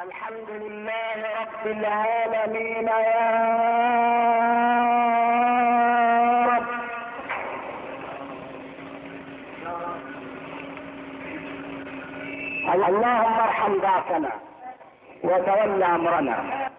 الحمد لله رب العالمين يا رب. اللهم ارحم ضعفنا وتول امرنا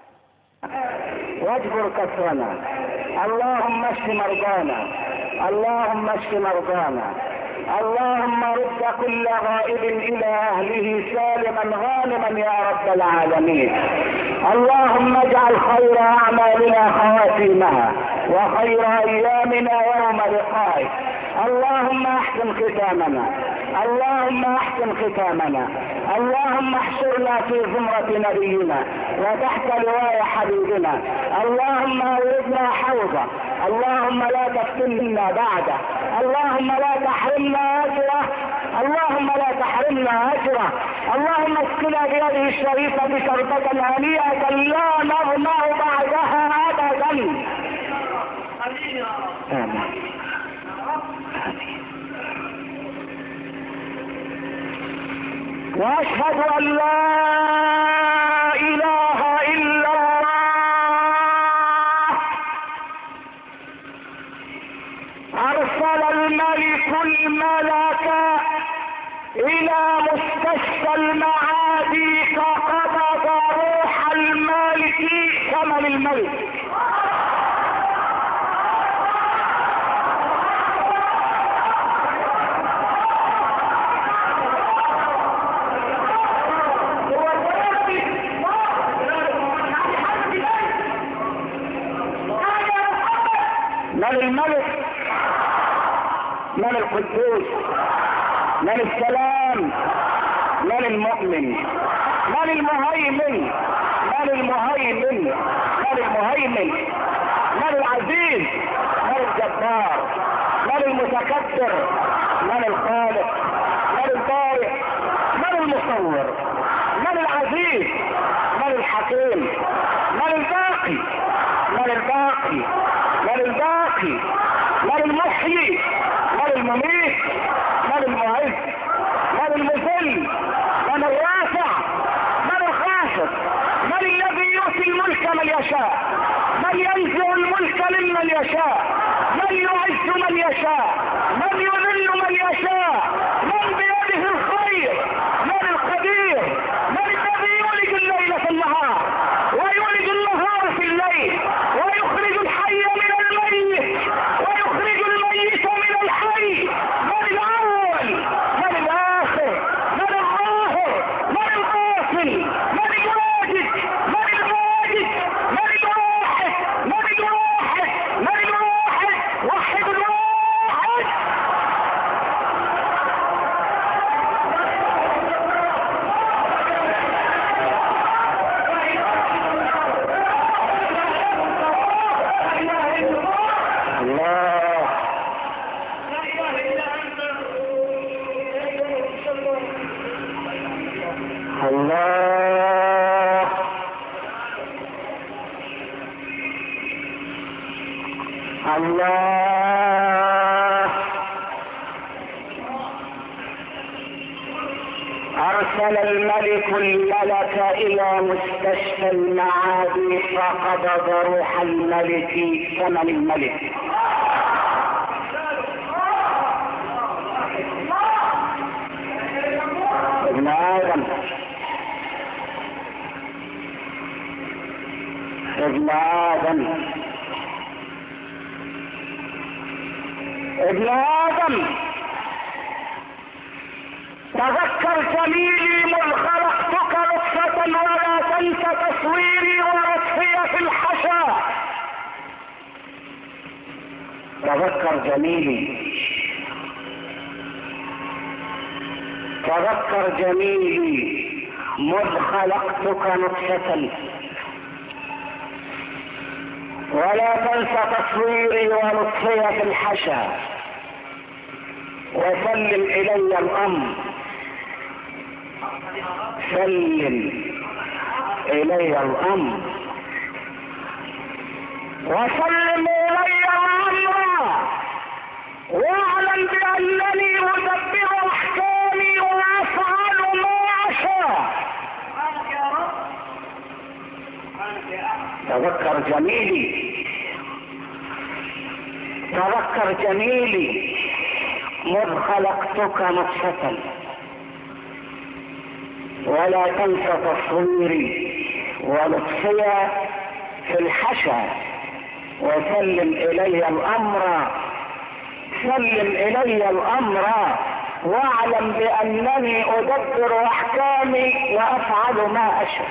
واجبر كسرنا. اللهم اشف مرضانا، اللهم اشف مرضانا. اللهم رد كل غائب الى اهله سالما غانما يا رب العالمين. اللهم اجعل خير اعمالنا خواتيمها وخير ايامنا يوم لقائك. اللهم احسن ختامنا، اللهم احسن ختامنا. اللهم احشرنا في زمرة نبينا وتحت لواء حبيبنا. اللهم اوردنا حوضه. اللهم لا تفتنا بعده. اللهم لا تحرمنا اجره. اللهم لا تحرمنا اجره. اللهم اسقنا بيده الشريفة شربة هنيئة لا نظمأ بعدها ابدا. آمين. واشهد ان لا اله الا الله. ارسل الملك الملك الى مستشفى المعادي فقبض روح الملك ثمن الملك. من الملك؟ من القدوس؟ من السلام؟ من المؤمن؟ من المهيمن؟ من المهيمن؟ من المهيمن؟ من العزيز؟ من الجبار؟ من المتكبر؟ من الخالق؟ من البارئ؟ من المصور؟ من العزيز؟ من الحكيم؟ من الباقي؟ من الباقي؟ من الباقي؟ من المحيي؟ من المميت؟ من المعز؟ من المذل؟ من الرافع؟ من الخافض؟ من الذي يؤتي الملك من يشاء؟ من ينزع الملك ممن يشاء؟ من يعز من يشاء؟ من يذل من يشاء؟ من بيده الخير؟ من القدير؟ من الذي يولج الليل في النهار ويولج النهار في الليل ويخرج الحي من الميت ويخرج الميت من الحي؟ من الاول؟ من الاخر؟ من الظاهر؟ من الباطن؟ من الواجد؟ من الماجد؟ من الواحد؟ من الواحد؟ من الواحد؟ وحد الواحد. الله الله. ارسل الملك الملك الى مستشفى المعادي فقبض روح الملك ثمن الملك. ابن ادم ابن ادم ابن ادم تذكر جميلي مذ خلقتك نطفة ولا تنس تصويري ونطفي في الحشا. تذكر جميلي، تذكر جميلي مذ خلقتك نطفة ولا تنس تصويري ونطفي في الحشا. وسلم الي الامر، سلم الي الامر وسلم الي الامر واعلم بانني ادبر احكامي وافعل ما اشاء. تذكر جميلي، تذكر جميلي مذ خلقتك نطفة، ولا تنس تصويري ولطفي في الحشا، وسلم إلي الأمر، سلم إلي الأمر، واعلم بأنني أدبر أحكامي وأفعل ما أشاء.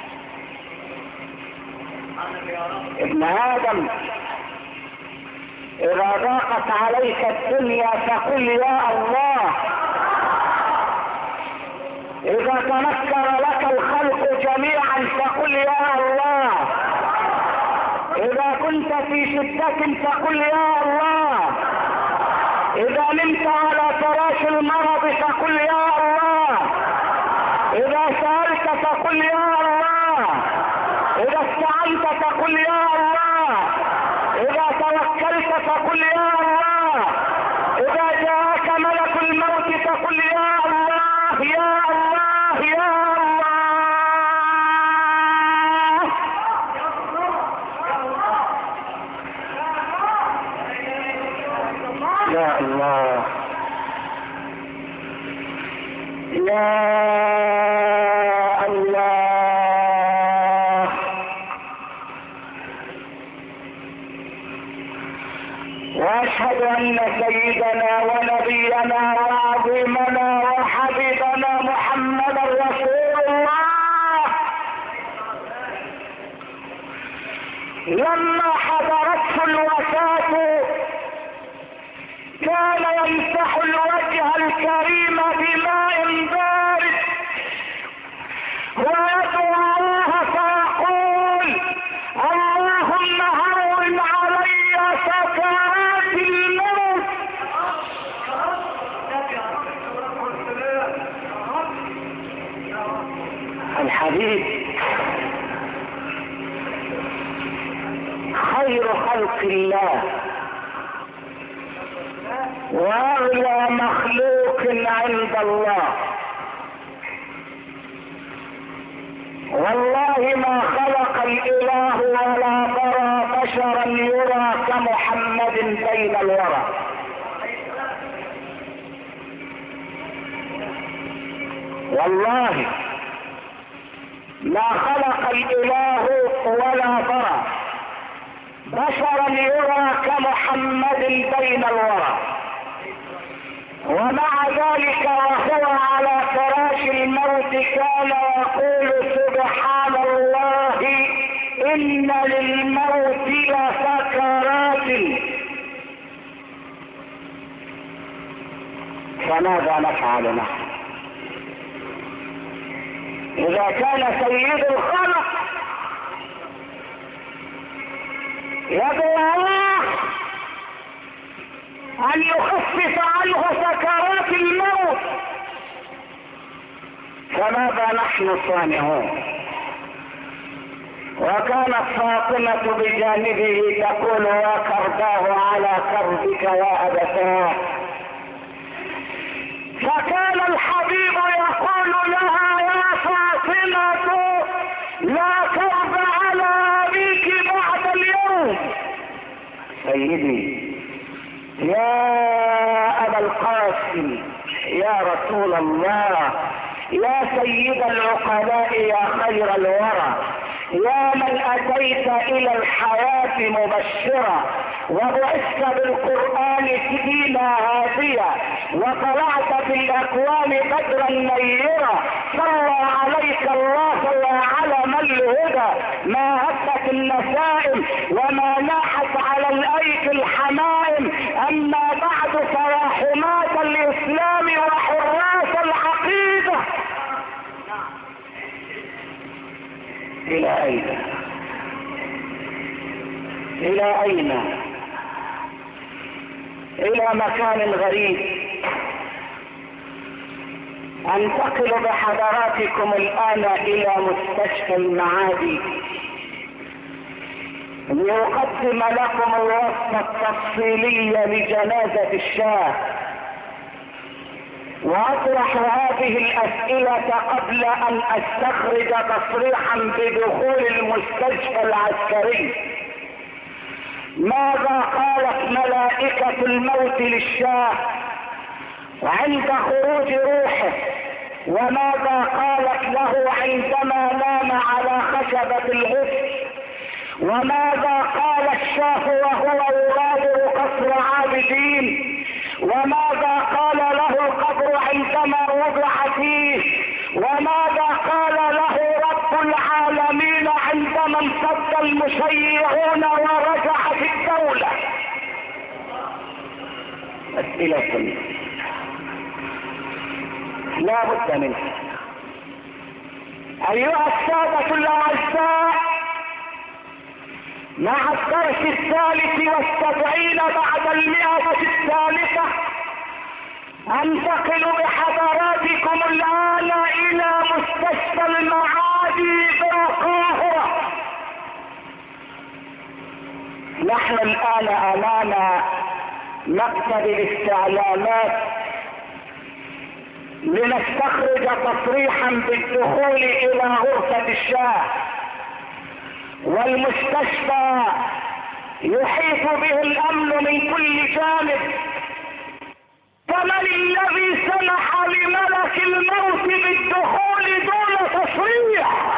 ابن آدم، إذا ضاقت عليك الدنيا فقل يا الله، إذا تنكر لك الخلق جميعا فقل يا الله، إذا كنت في شدة فقل يا الله، إذا نمت على فراش المرض فقل يا الله، إذا سألت فقل يا الله، إذا استعنت فقل يا الله، إذا توكلت فقل يا الله، إذا جاءك ملك الموت فقل يا الله يا الله يا الله. يا الله يا الله. واشهد ان سيدنا ونبينا وعظيمنا وحبيبنا محمدا رسول الله لما حضرته الوفاة كان يمسح الوجه الكريم بماء بارد ويدعو الله فيقول اللهم هون علي سكرات الموت. الحبيب خير خلق الله واغلى مخلوق عند الله، والله ما خلق الاله ولا برى بشرا يرى كمحمد بين الورى. والله ما خلق الاله ولا برى بشرا يرى كمحمد بين الورى، ومع ذلك وهو على فراش الموت كان يقول سبحان الله إن للموت لسكرات. فماذا نفعل نحن إذا كان سيد الخلق يدعو الله أن يخفف عنه سكرات الموت؟ فماذا نحن صانعون؟ وكانت فاطمة بجانبه تقول يا كرباه على كربك يا أبتاه، فكان الحبيب يقول لها يا فاطمة لا كرب على أبيك بعد اليوم. سيدي يا أبا القاسم يا رسول الله يا سيد العقلاء يا خير الورى، يا من أتيت إلى الحياة مبشرا وبعثت بالقرآن سبيلا هاديا وطلعت في الأكوان بدرا نيرا، صلى عليك الله يا علم الهدى، ما هبت النسائم وما ناحت على الأيك الحمائم، أما بعد فيا حماة الإسلام وحراس العقيدة. إلى أين؟ إلى أين؟ إلى مكان غريب. أنتقل بحضراتكم الآن إلى مستشفى المعادي لأقدم لكم الوصفة التفصيلية لجنازة الشاه. واطرح هذه الاسئلة قبل ان استخرج تصريحا بدخول المستشفى العسكري. ماذا قالت ملائكة الموت للشاه عند خروج روحه؟ وماذا قالت له عندما نام على خشبة الغسل؟ وماذا قال الشاه وهو يغادر قصر عابدين؟ وماذا قال له القبر عندما وضع فيه؟ وماذا قال له رب العالمين عندما انصد المشيعون ورجعت الدولة؟ أسئلة لا بد منها. أيها السادة الأعزاء، مع الدرس 73 بعد 100 الثالثة انتقل بحضراتكم الآن إلى مستشفى المعادي بالقاهرة. نحن الآن أمام مكتب الاستعلامات لنستخرج تصريحا بالدخول إلى غرفة الشاه، والمستشفى يحيط به الامن من كل جانب. فمن الذي سمح لملك الموت بالدخول دون تصريح؟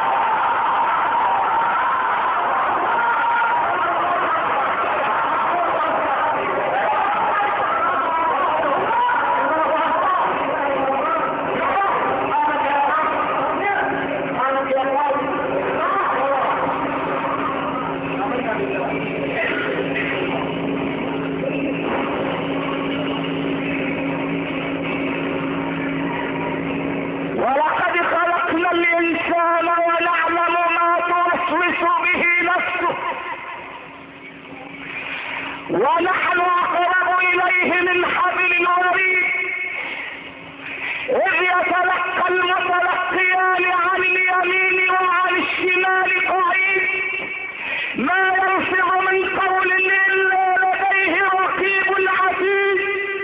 ونحن أقرب إليه من حبل الوريد، إذ يتلقى المتلقيان عن اليمين وعن الشمال قعيد، ما يلفظ من قول إلا لديه رقيب عتيد،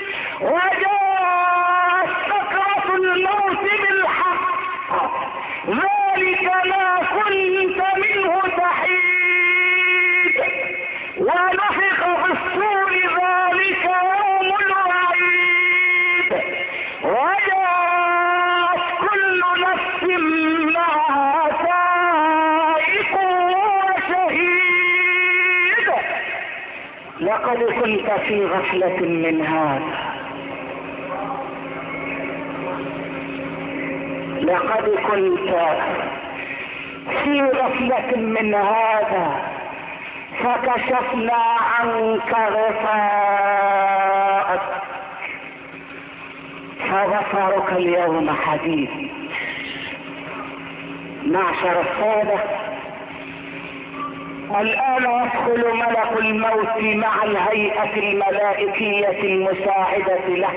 وجاءت سكرة الموت بالحق، ذلك ما كنت منه تحيد، ونفخ في الصور ذلك يوم الوعيد، وجاءت كل نفس معها سائق وشهيد. لقد كنت في غفلة من هذا، لقد كنت في غفلة من هذا، فكشفنا عنك غطاءك فبصرك اليوم حديد. معشر السادة، الآن يدخل ملك الموت مع الهيئة الملائكية المساعدة له،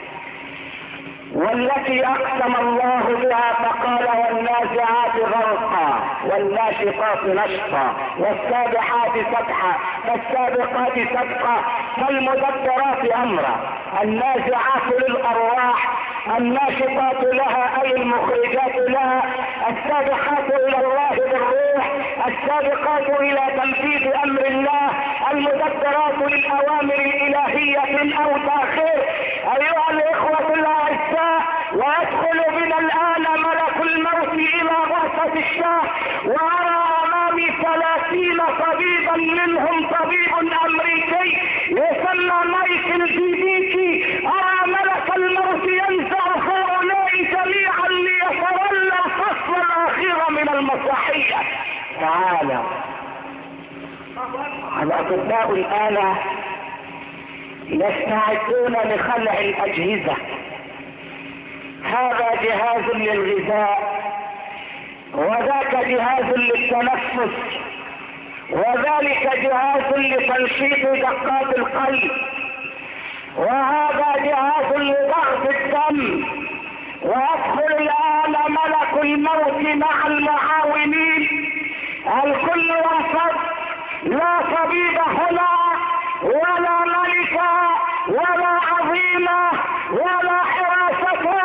والتي اقسم الله بها فقال: والنازعات غرقا والناشطات نشطا والسابحات سبحا فالسابقات سبقا فالمدبرات امرا. النازعات للارواح، الناشطات لها اي المخرجات لها، السابحات الى الله بالروح، السابقات الى تنفيذ امر الله، المدبرات للاوامر الالهية او تاخير. ايها الاخوة الاعزاء، ويدخل بنا الآن ملك الموت إلى غرفة الشاه، وأرى أمامي 30 طبيبا، منهم طبيب أمريكي يسمى مايكل جيديكي. أرى ملك الموت ينزع هؤلاء جميعا ليتولى الفصل الأخير من المسرحية. تعالى الأطباء الآن يستعدون لخلع الأجهزة. هذا جهاز للغذاء، وذاك جهاز للتنفس، وذلك جهاز لتنشيط دقات القلب، وهذا جهاز لضغط الدم. ويدخل الآن ملك الموت مع المعاونين، الكل ينفض، لا طبيب هنا ولا ملكة ولا عظيمة ولا حراسة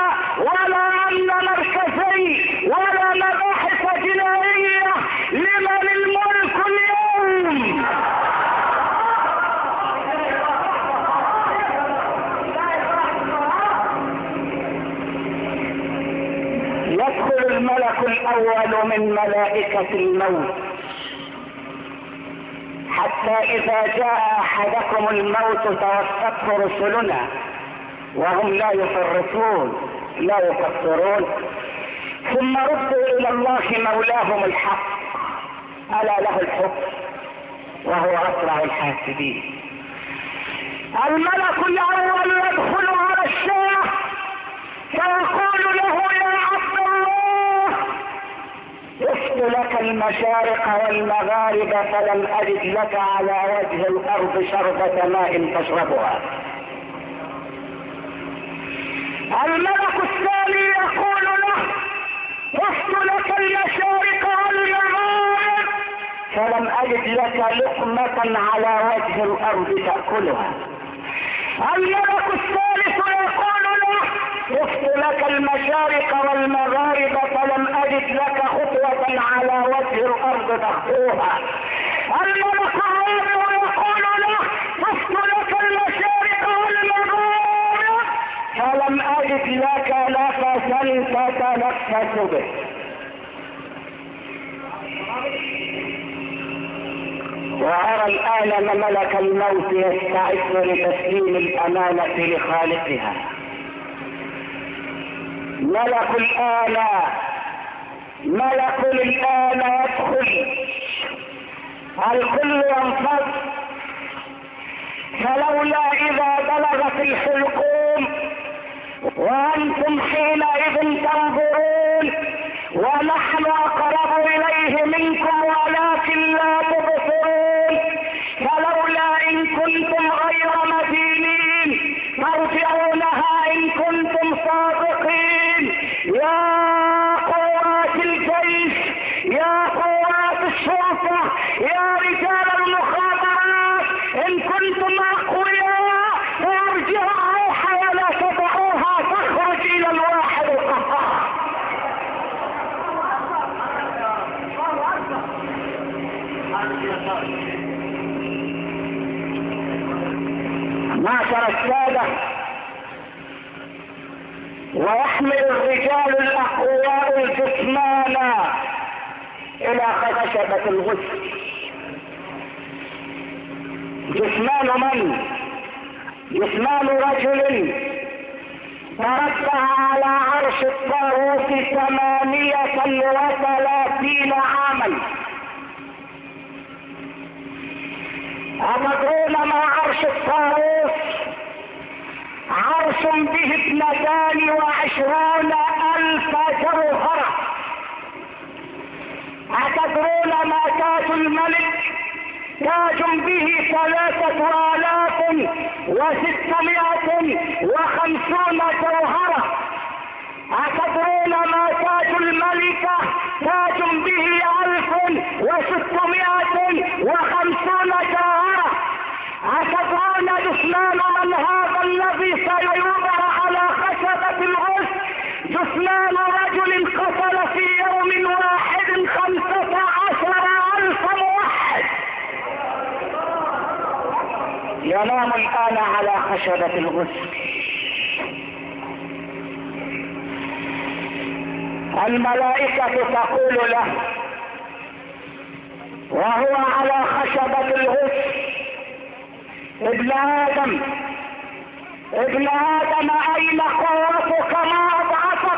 الأول من ملائكة الموت، حتى إذا جاء أحدكم الموت توفته رسلنا وهم لا يفرطون لا يكفرون، ثم ردوا إلى الله مولاهم الحق، ألا له الحكم وهو أسرع الحاسبين. الملك الأول يدخل على الشيخ فيقول له يا عبد الله افت لك المشارق والمغارب فلم أجد لك على وجه الأرض شربة ماء تشربها. الملك الثاني يقول له افت لك المشارق والمغارب فلم أجد لك لقمة على وجه الأرض تأكلها. الملك الثالث يقول له افت لك المشارق والمغارب فلم أجد لك خطوة على وجه الأرض تخطوها. الملك الرابع يقول له افت لك المشارق والمغارب فلم أجد لك نفسا تتنفس به. وأرى الآن ملك الموت يستعد لتسليم الأمانة لخالقها. ملك الآن يدخل، الكل ينفض، فلولا إذا بلغت الحلقوم وأنتم حينئذ تنظرون ونحن أقرب إليه منكم ولكن لا تبصرون، فلولا إن كنتم غير مدينين ترجعونها إن كنتم صادقين. يا قوات الجيش، يا قوات الشرطة، يا رجال المخابرات، إن كنتم أقوياء فارجعوا الروح ولا تدعوها تخرج إلى الواحد القهار. معشر السادة، ويحمل الرجال الأقوياء الجثمان إلى خشبة الغسل. جثمان من؟ جثمان رجل تربع على عرش الطاغوت 38 عاما. أتدرون ما عرش الطاغوت؟ عرش به 22,000 جوهرة. أتدرون ما تاج الملك؟ تاج به 3650 جوهرة. أتدرون ما تاج الملكة؟ تاج به 1650 جوهرة. أتدرون جثمان من هذا الذي سيوضع على خشبة الغسل؟ جثمان رجل قتل في يوم واحد 15,000 موحد. ينام الآن على خشبة الغسل. الملائكة تقول له وهو على خشبة الغسل: ابن آدم أين قوتك ما أضعفك؟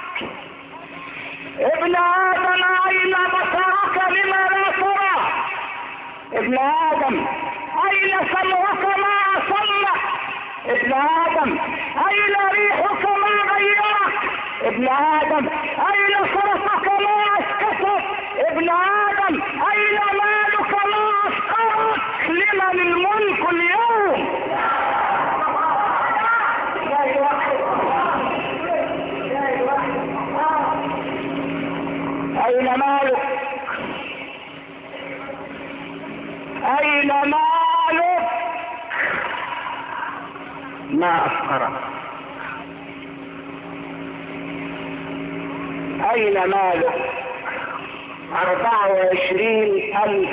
ابن آدم أين بصرك لما لا ترى؟ ابن آدم أين سمعك ما أصلك؟ ابن آدم أين ريحك ما غيرك؟ ابن آدم أين صرفك ما أسكتك؟ ابن آدم أين مالك ما أسقطك؟ لمن الملك اليوم؟ أين مالك؟ أين مالك؟ ما أفقرك. أين مالك؟ 24,000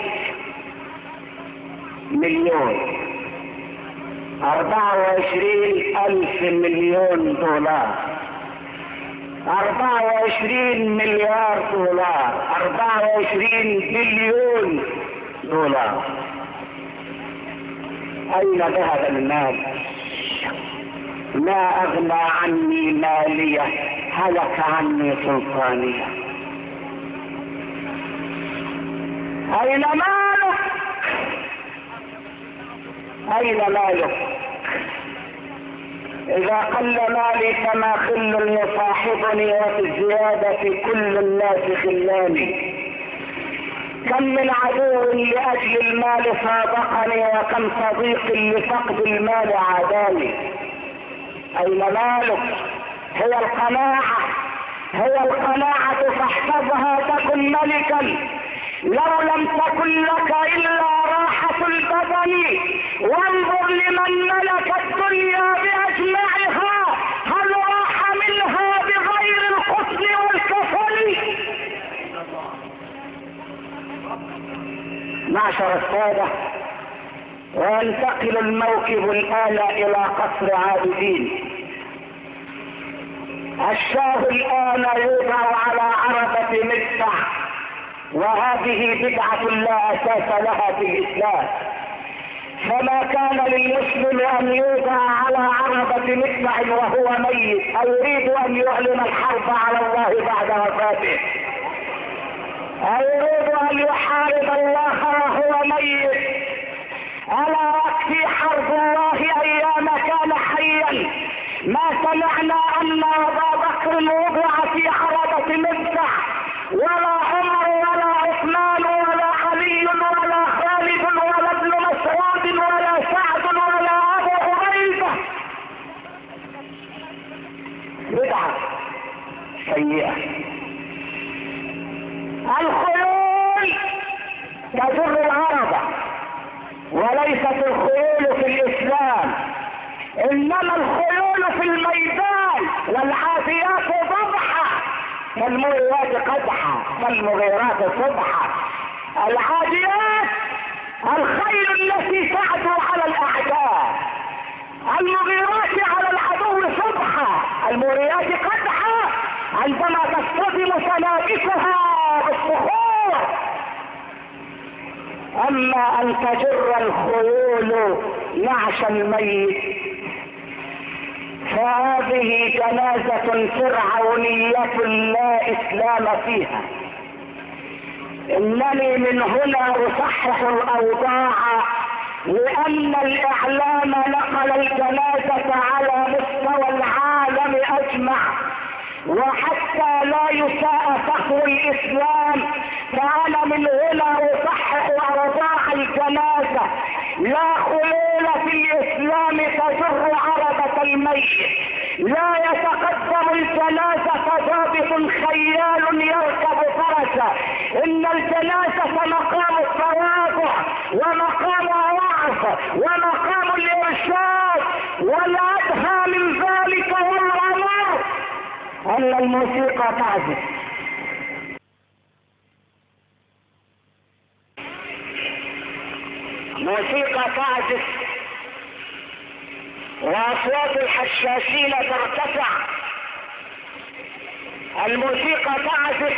مليون، 24,000 مليون دولار، 24 مليار دولار، 24 بليون دولار. اين ذهب المال؟ ما اغنى عني مالية، هلك عني سلطانية. اين مالك؟ اين مالك؟ اذا قل مالي فما خل يصاحبني، وفي الزيادة كل الناس خلاني. كم من عدو لاجل المال صادقني، وكم صديق لفقد المال عاداني. اين مالك؟ هي القناعة، هي القناعة فاحفظها تكن ملكا. لو لم تكن لك الا راحة البدن، وانظر لمن ملك الدنيا باجمعها، هل راح منها بغير القتل والكفن؟ معشر السادة، وينتقل الموكب الآن إلى قصر عابدين. الشاه الآن يوضع على عربة مدفع، وهذه بدعة لا أساس لها في الإسلام. فما كان للمسلم أن يوضع على عربة مدفع وهو ميت، أو يريد أن يعلن الحرب على الله بعد وفاته، أو يريد أن يحارب الله وهو ميت. ألا يكفي حرب الله أيام كان حيا؟ ما سمعنا أن أبا بكر وضع في عربة مدفع، ولا عمر ولا عثمان ولا علي ولا خالد ولا ابن مسعود ولا سعد ولا أبو عبيدة. بدعة سيئة. الخيول تجر العربة، وليست الخيول في الإسلام، إنما الخيول في الميدان. والعافيات ضبحة، فالمغيرات قدحة، فالمغيرات صبحة. العاديات الخيل التي تعدو على الأعداء، المغيرات على العدو صبحة، المغيرات قدحة عندما تصطدم سنابكها بالصخور. اما ان تجر الخيول نعش الميت فهذه جنازة فرعونية لا اسلام فيها. انني من هنا اصحح الاوضاع، لان الاعلام نقل الجنازة على مستوى العالم اجمع، وحتى لا يساء فخر الاسلام فانا من هنا اصحح اوضاع الجنازة. لا خيول في الاسلام تجر عربة الميت، لا يتقدم الجنازة ضابط خيال يركب فرسه، ان الجنازة مقام التواضع ومقام الوعظ ومقام الارشاد، والادهى من ذلك والامر ان الموسيقى تعزف. موسيقى تعزف واصوات الحشاشين ترتفع، الموسيقى تعزف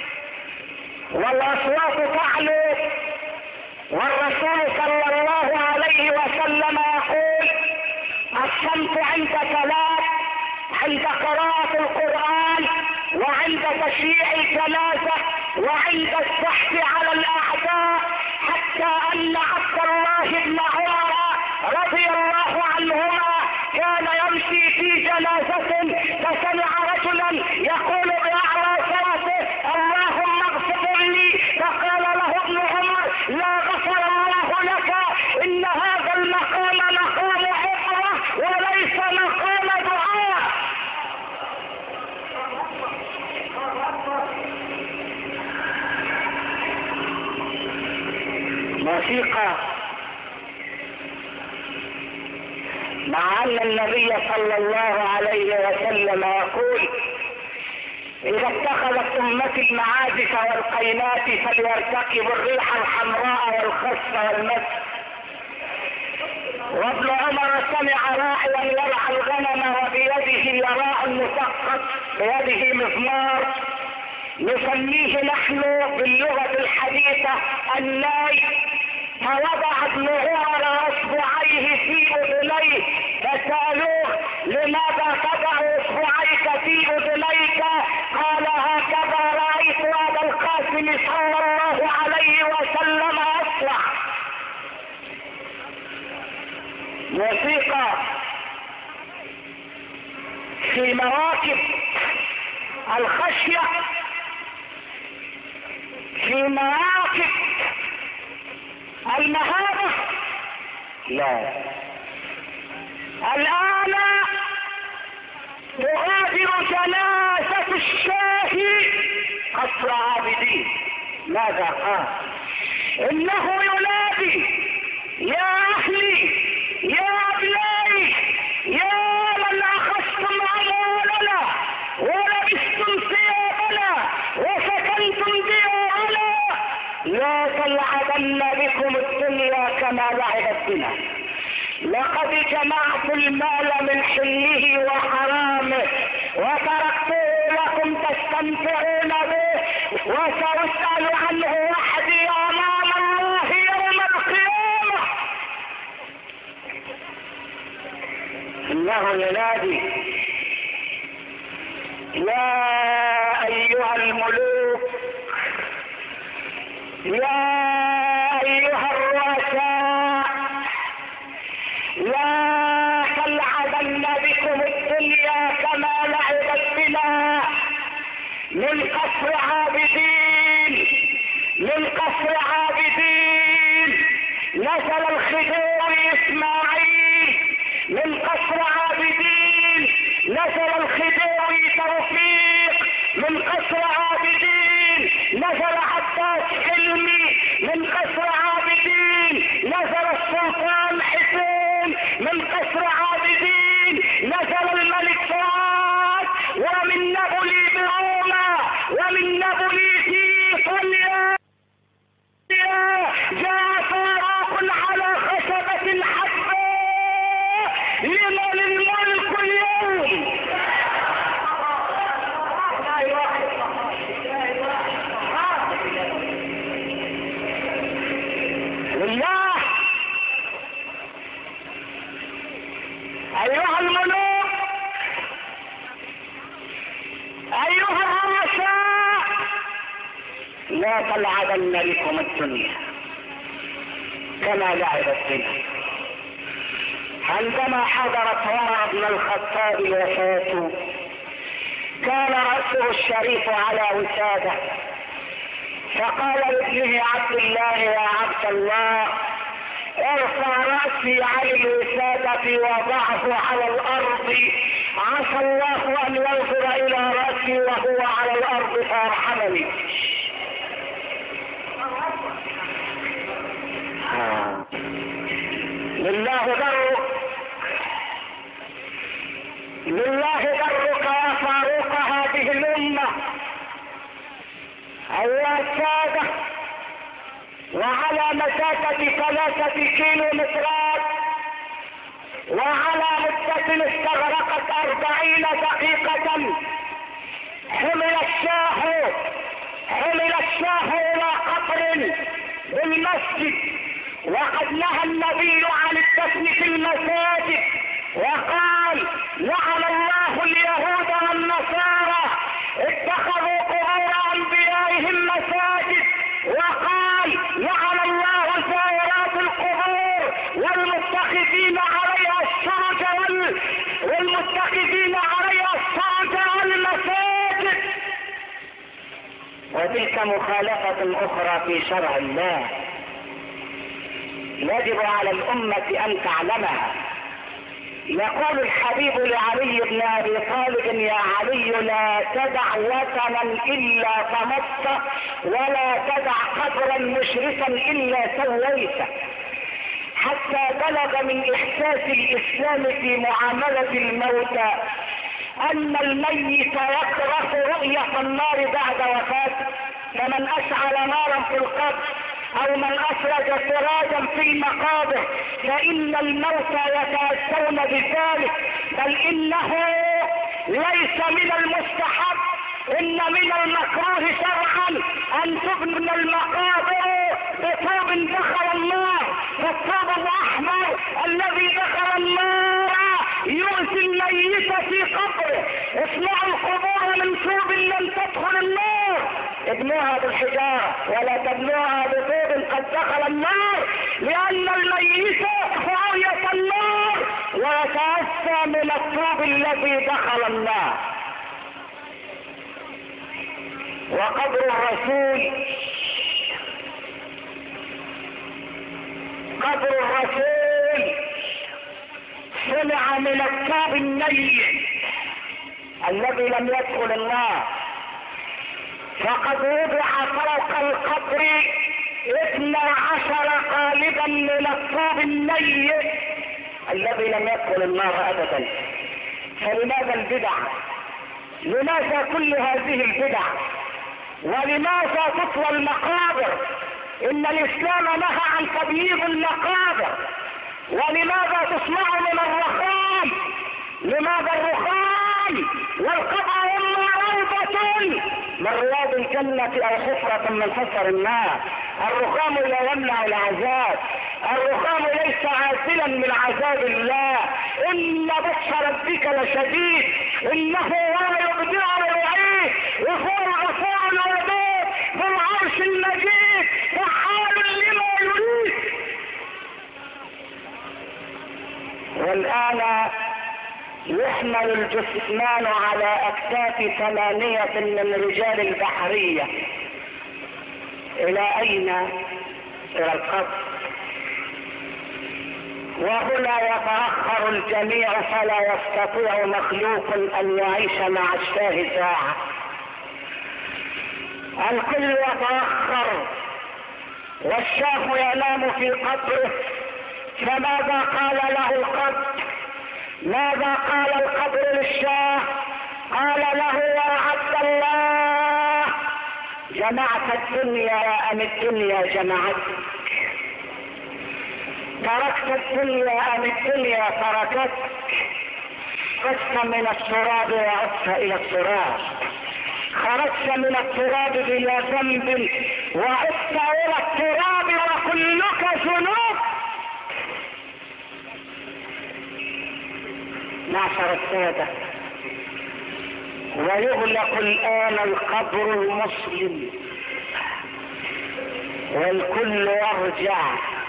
والاصوات تعلو، والرسول صلى الله عليه وسلم يقول: الصمت عند ثلاث: عند قراءة القرآن، وعند تشييع الجنازة، وعند الزحف على الأعداء. حتى أن عبد الله بن عمر رضي الله عنهما كان يمشي في جنازة فسمع رجلا يقول بأعلى صوته: اللهم اغفر لي. فقال له ابن عمر: لا غفر الله لك، إن هذا المقام مقام عبرة وليس مقام دعاء. موسيقى، مع أن النبي صلى الله عليه وسلم يقول: إذا اتخذت أمتي المعازف والقينات فليرتكبوا الريح الحمراء والخس والمس. وابن عمر سمع راعيا يرعى الغنم وبيده يراع مثقف بيده مزمار نسميه نحن باللغة الحديثة الناي. فوضع ابن عمر اصبعيه في اذنيه فسألوه لماذا تضع اصبعيك في اذنيك؟ قال هكذا رأيت ابا القاسم صلى الله عليه وسلم اصنع. موسيقى في مواكب الخشية، في مواكب المهابة لا. الآن تغادر جنازة الشاه قصر عابدين. ماذا قال؟ إنه ينادي يا أهلي يا أبنائي يا من أخذتم أموالنا ولبستم ثيابنا وسكنتم ديارنا لا تلعبن بكم الدنيا كما لعبت بنا. لقد جمعت المال من حله وحرامه وتركته لكم تستمتعون به وسأسأل عنه وحدي أمام الله يوم القيامة. إنه ينادي يا أيها الملوك يا أيها الرؤساء لا تلعبن بكم الدنيا كما لعبت بنا. من قصر عابدين من قصر عابدين نزل الخديوي إسماعيل. من قصر عابدين نزل الخديوي توفيق. من قصر عابدين نزل عباس حلمي. من قصر عابدين نزل السلطان حسين. من قصر عابدين نزل الملك فؤاد. ومن نابلي بروما ومن نابلي في ايطاليا جاء فاراق على خشبة حبة. لمن الملك اليوم؟ لله. ايها الملوك ايها الرؤساء لا تلعبن بكم الدنيا كما لعبت بنا. عندما حضرت عمر بن الخطاب الوفاة كان رأسه الشريف على وسادة فقال لابنه عبد الله يا عبد الله ارفع رأسي عن الوسادة وضعه على الأرض عسى الله أن ينظر إلى رأسي وهو على الأرض فيرحمني. لله درك لله درك يا فاروق هذه الأمة أيها السادة. وعلى مسافة 3 كيلومترات وعلى مدة استغرقت 40 دقيقة حمل الشاه إلى قبر بالمسجد. وقد نهى النبي عن الدفن في المساجد وقال لعن الله اليهود والنصارى اتخذوا قبور انبيائهم مساجد. وقال لعن الله زائرات القبور والمتخذين عليها السرج والمساجد. وتلك مخالفة اخرى في شرع الله يجب على الأمة أن تعلمها. يقول الحبيب لعلي بن أبي طالب يا علي لا تدع وثنا إلا طمسته ولا تدع قبرا مشرفا إلا سويته. حتى بلغ من إحساس الإسلام في معاملة الموتى أن الميت يكره رؤية النار بعد وفاته. فمن أشعل نارا في القبر او من اسرج سراجا في المقابر فان الموتى يتأسون بذلك، بل انه ليس من المستحب، ان من المكروه شرعا ان تبنى المقابر بطوب دخل النار، فالطوب الاحمر الذي دخل النار يؤذي الميت في قبره. اصنعوا القبور من طوب لم تدخل النار، ابنوها بالحجاره ولا تبنوها بطوب قد دخل النار، لان الميت رؤية النار ويتأسى من الطوب الذي دخل النار. وقبر الرسول، قبر الرسول صنع من الطوب النيل الذي لم يدخل النار، فقد وضع فوق القبر 12 قالبا من الطوب النيل الذي لم يدخل النار ابدا. فلماذا البدع؟ لماذا كل هذه البدع؟ ولماذا تطوى المقابر؟ ان الاسلام نهى عن تبييض المقابر. ولماذا تصنع من الرخام؟ لماذا الرخام والقبر اما روضة من رياض الجنة او حفرة من حفر النار؟ الرخام لا يمنع العذاب، الرخام ليس عازلا من عذاب الله. ان بطش ربك لشديد انه لا يبدع ويعيد وهو الغفور الودود ذو العرش المجيد فعال لما يريد. والآن يحمل الجثمان على أكتاف 8 من رجال البحرية. إلى أين؟ إلى القبر. وهنا يتأخر الجميع فلا يستطيع مخلوق أن يعيش مع الشاه ساعة. الكل يتأخر والشاه ينام في قبره. فماذا قال له القبر؟ ماذا قال القبر للشاه؟ قال له يا عبد الله جمعت الدنيا ام الدنيا جمعتك؟ تركت الدنيا ام الدنيا تركتك؟ خرجت من التراب وعدت الى التراب، خرجت من التراب بلا ذنب وعدت الى التراب وكلك ذنوب. معشر السادة، ويغلق الآن القبر المسلم والكل يرجع،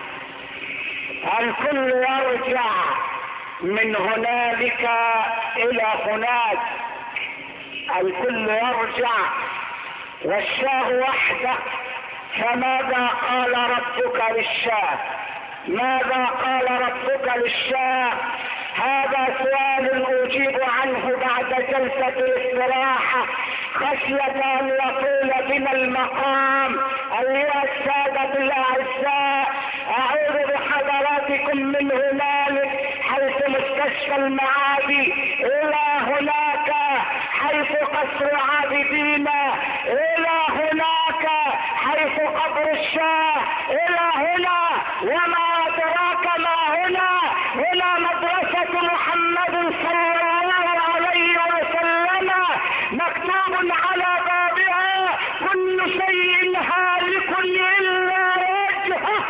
الكل يرجع من هنالك إلى هناك، الكل يرجع والشاه وحده. فماذا قال ربك للشاه؟ ماذا قال ربك للشاه؟ هذا سؤال أجيب عنه بعد جلسة الاستراحة خشية أن يطول بنا المقام. أيها السادة الأعزاء، أعوذ بحضراتكم من هنالك حيث مستشفى المعادي إلى هناك حيث قصر عابدين، إلى هناك حيث قبر الشاه، إلى هنا وما أدراك ما هنا. هنا مدرسة محمد صلى الله عليه وسلم، مكتوب على بابها كل شيء هالك إلا وجهه.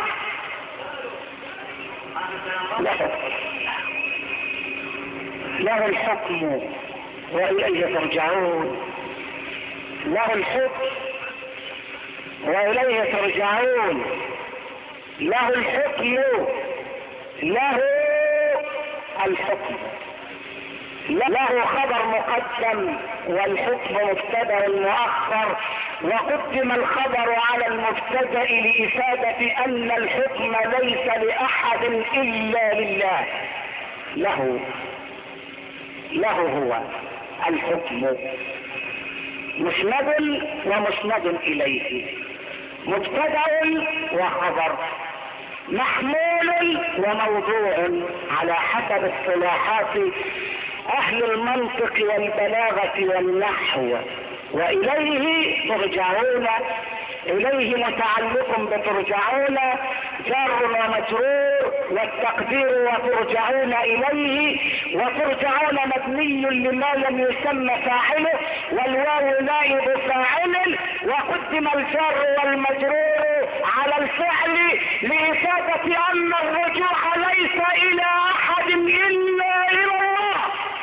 له الحكم وإليه ترجعون، له الحكم وإليه ترجعون، له الحكم، له الحكم، له خبر مقدم والحكم مبتدأ مؤخر، وقدم الخبر على المبتدأ لإفادة أن الحكم ليس لأحد إلا لله. له هو الحكم مسند ومسند إليه، مبتدأ وخبر، محمول وموضوع على حسب اصطلاحات أهل المنطق والبلاغة والنحو، وإليه ترجعون إليه متعلق بترجعون جار ومجرور، والتقدير وترجعون إليه، وترجعون مبني لما لم يسمى فاعله، والواو نائب فاعل، وقدم الجار والمجرور على الفعل لإفادة أن الرجوع ليس إلى أحد إلا إلى الله.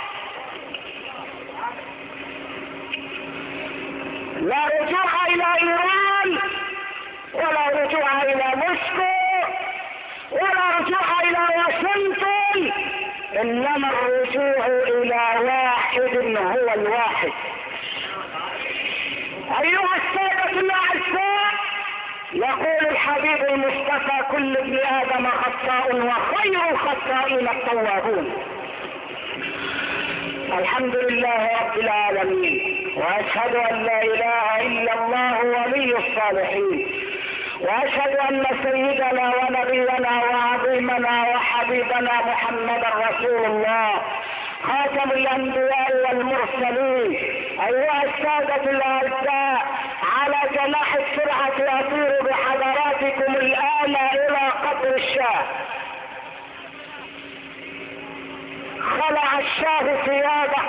لا رجوع إلى إيران، ولا رجوع إلى موسكو، ولا رجوع إلى واشنطن، إنما الرجوع إلى واحد هو الواحد. أيها السادة الأعزاء، يقول الحبيب المصطفى: كل ابن آدم خطاء وخير الخطائين التوابون. الحمد لله رب العالمين، وأشهد أن لا إله إلا الله ولي الصالحين، وأشهد أن سيدنا ونبينا وعظيمنا وحبيبنا محمدا رسول الله خاتم الأنبياء والمرسلين. أيها السادة الأعزاء، على جناح السرعة أطير بحضراتكم الآن إلى قبر الشاه. خلع الشاه ثيابه،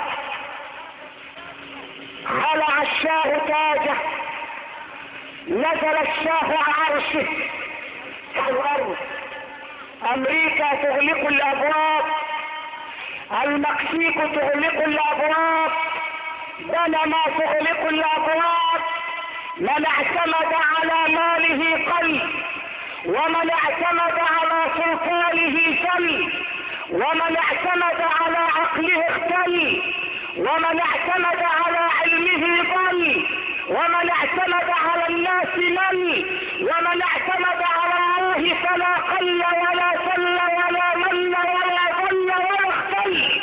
خلع الشاه تاجه، نزل الشاه عرشه على الأرض. أمريكا تغلق الأبواب، المكسيك تغلق الأبواب، بنما تغلق الأبواب. من اعتمد على ماله قل، ومن اعتمد على سلطانه سل، ومن اعتمد على عقله اختل، ومن اعتمد على علمه ضل، ومن اعتمد على الناس مل، ومن اعتمد على الله فلا قل ولا سل ولا مل ولا ضل ولا اختل.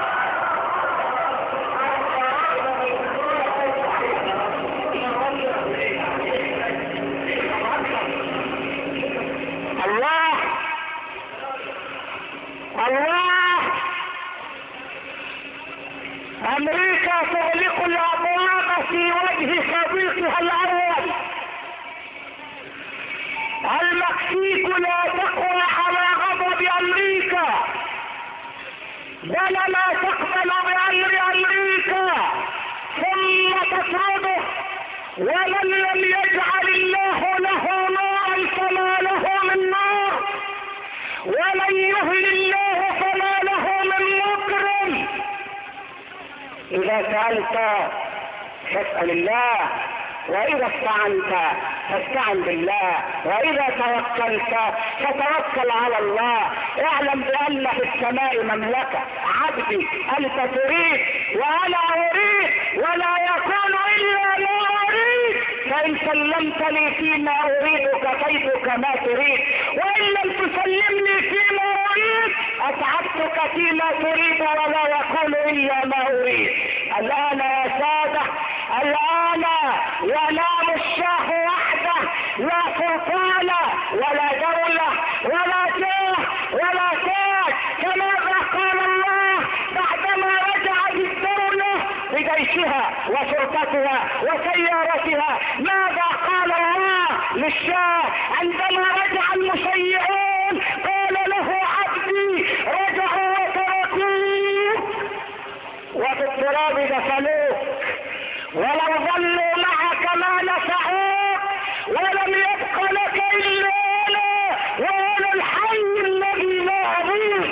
الله الله. أمريكا تغلق الأبواب في وجه صديقها الأول. المكسيك لا تقوى على غضب أمريكا، بينما تقبل بأمر أمريكا ثم تطرده. ومن لم يجعل الله له نارا فما له من نار، ومن يهل الله فما له من مكرم. إذا سألت فاسأل الله، وإذا استعنت فاستعن بالله، وإذا توكلت فتوكل على الله. اعلم بأن في السماء مملكة. عبدي أنت تريد وأنا أريد، ولا يكون إلا ما أريد. فإن سلمتني فيما أريد كفيتك ما تريد، وإن لم تسلمني فيما أريد أتعبتك فيما تريد، ولا يكون إلا ما أريد. الآن يا سادة، الآن ينام الشاه وحده، لا سلطان ولا دولة ولا جاه ولا تاج. فماذا قال الله بعدما رجعت الدولة بجيشها وشرطتها وسيارتها؟ ماذا قال الله للشاه عندما رجع المشيعون؟ قال له: عبدي رجعوا وتركوه وفي التراب دفنوه، ولو ظلوا معك ما نفعوك، ولم يبق لك إلا أنا وأنا الحي الذي لا أموت.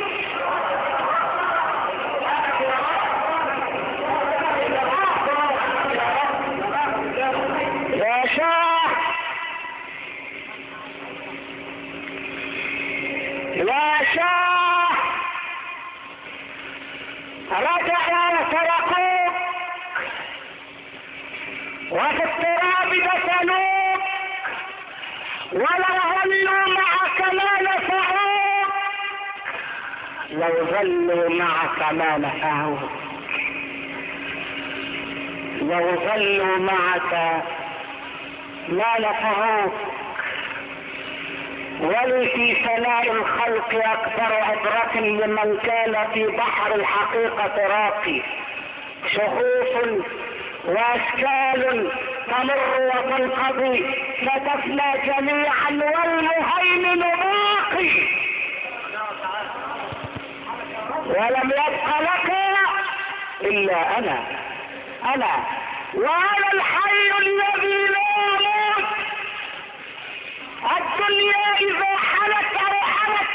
يا شاه، يا شاه، رجعوا وتركوك وفي التراب دفنوك، ولو ظلوا معك ما نفعوك. لو ظلوا معك ما نفعوك، لو ظلوا معك ما نفعوك. ولي في ثناء الخلق أكبر عبرة لمن كان في بحر الحقيقة راقي. شخوص وأشكال تمر وتنقضي ستفنى جميعا والمهيمن باقي ولم يبق لك الا انا وانا الحي الذي لا يموت. الدنيا اذا حلت او حلت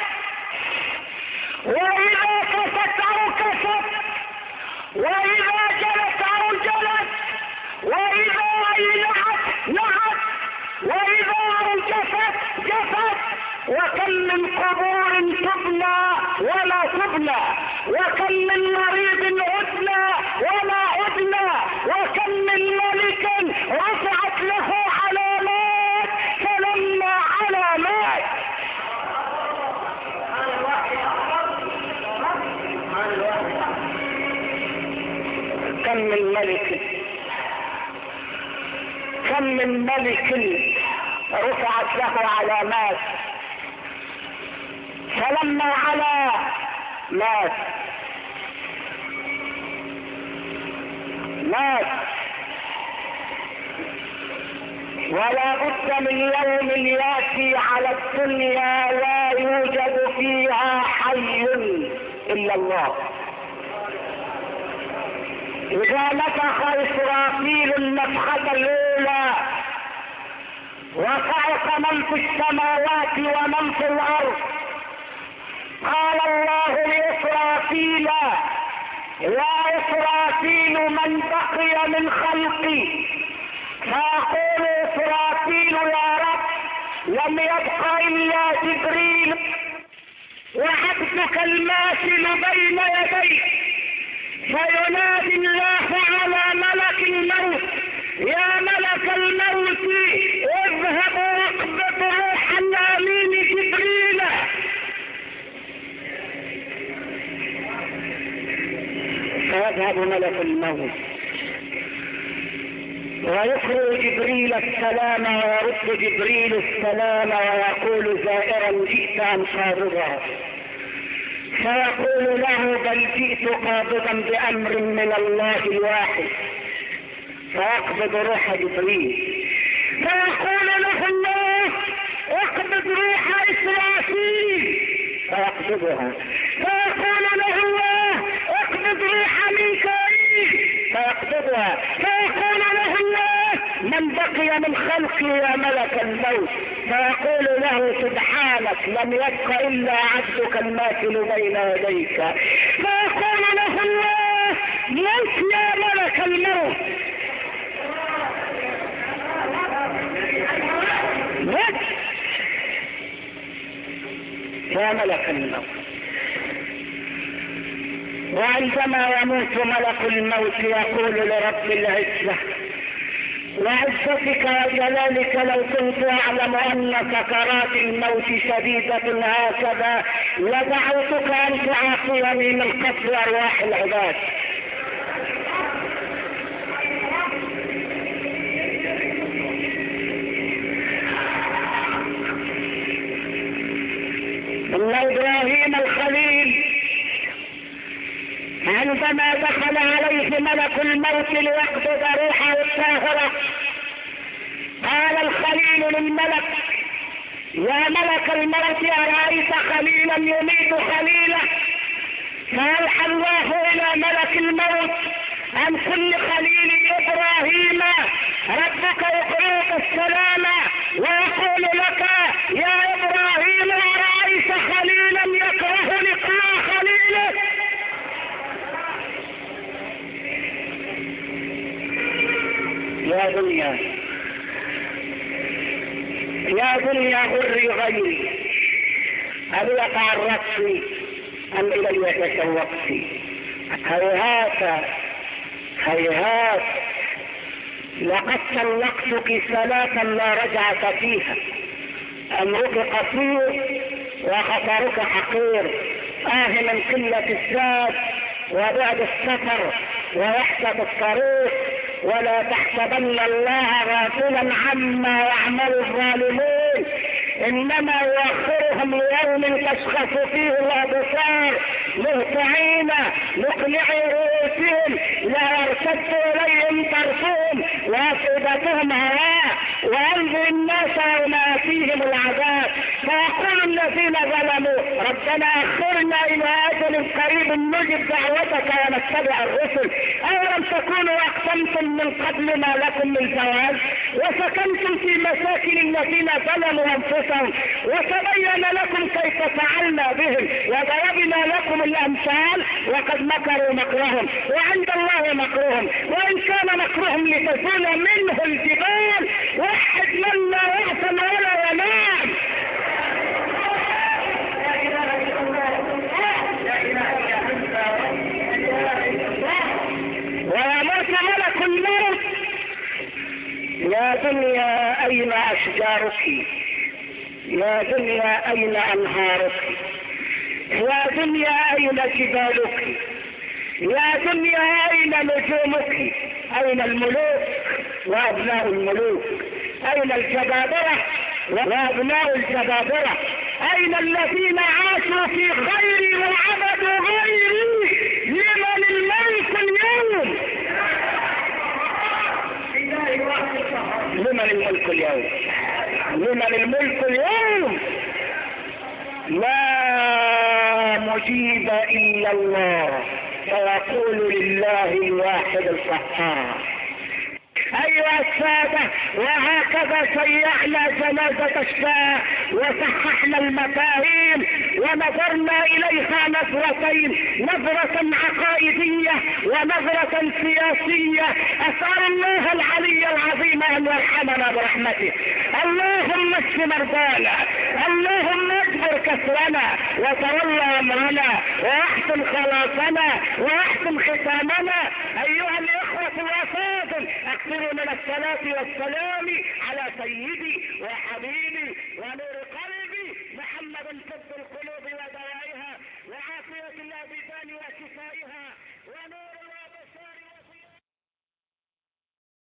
واذا كست او كست واذا جلت او جلت واذا نعت واذا جفت جفت. وكم من قبور تبنى ولا تبنى وكم من مريض عدنا ولا عدنا وكم من ملك رفعت له علامات فلما علامات. كم من ملك رفعت له علامات فلما علا مات. ولا بد من يوم ياتي على الدنيا لا يوجد فيها حي الا الله. اذا نفخ اسرافيل النفخة الاولى وصعق من في السماوات ومن في الارض قال الله لإسرافيل يا إسرافيل من بقي من خلقي. فيقول إسرافيل يا رب لم يبق إلا جبريل وعبدك الماثل بين يديك. فينادي الله على ملك الموت يا ملك الموت اذهب واقبض روح الامين جبريل. فيذهب ملك الموت ويخرج جبريل السلام ويرد جبريل السلام ويقول زائرا جئت ام قابضا. فيقول له بل جئت قابضا بامر من الله الواحد. فيقبض روح جبريل فيقول له الله اقبض روح اسرافيل فيقبضها. فيقول له الله اقبض روح ميكائيل فيقبضها. فيقول له الله من بقي من خلقي يا ملك الموت. فيقول له سبحانك لم يبق الا عبدك الماثل بين يديك. فيقول له الله موت يا ملك الموت. موت يا ملك الموت. وعندما يموت ملك الموت يقول لرب العزة وعزتك وجلالك لو كنت اعلم ان سكرات الموت شديدة هكذا لدعوتك ان تعافيني من قتل ارواح العباد. ان ابراهيم الخليل عندما دخل عليه ملك الموت ليقبض روحه الطاهرة قال الخليل للملك يا ملك الموت أرأيت خليلا يميت خليله. فأوحى الله إلى ملك الموت عن كل خليل إبراهيم ربك يقرئك السلام ويقول لك يا إبراهيم أرأيت خليلا يكره لقاء خليله. يا دنيا غري غيري هل يتعرضت أم إلي تشوقت. هيهات لقد طلقتك ثلاثا لا رجعة فيها. أمرك قصير وخطرك حقير. من قلة الزاد وبعد السفر ووحدة الطريق. ولا تحسبن الله غافلا عما يعمل الظالمون انما يؤخرهم ليوم تشخص فيه الابصار مهطعين مقنعي رؤوسهم لا يرتد اليهم طرفهم وافئدتهم هواء وانظر الناس يوم ياتيهم العذاب فيقول الذين ظلموا ربنا اخرنا الى اجل قريب نجب دعوتك ونتبع الرسل اولم تكونوا اقسمتم من قبل ما لكم من زواج وسكنتم في مساكن الذين ظلموا انفسهم وتبين لكم كيف فعلنا بهم وضربنا لكم الامثال وقد مكروا مكرهم وعند الله مكرهم وان كان مكرهم لتزول منه الجبال وحد من لا يأثم ولا ينام. ويموت ملك الموت يا دنيا اين اشجارك يا دنيا اين انهارك يا دنيا اين جبالك يا دنيا اين نجومك اين الملوك وابناء الملوك اين الجبابرة وابناء الجبابرة اين الذين عاشوا في خيري وعبدوا غيري لمن الملك اليوم لمن الملك اليوم لمن الملك اليوم لا مجيب الا الله فيقول لله الواحد القهار. ايها السادة وهكذا سيعنا جنازة الشاه وصححنا المفاهيم ونظرنا اليها نظرتين نظرة عقائدية ونظرة سياسية اسأل الله العلي العظيم ان يرحمنا برحمته. اللهم اشف مرضانا اللهم اجبر كسرنا وتولى امرنا واحسن خلاصنا واحسن ختامنا. ايها الاخوة الافاضل اكثروا من الصلاة والسلام على سيدي وحبيبي ونور قلبي محمد طب القلوب ودوائها وعافية الابدان وشفائها ونور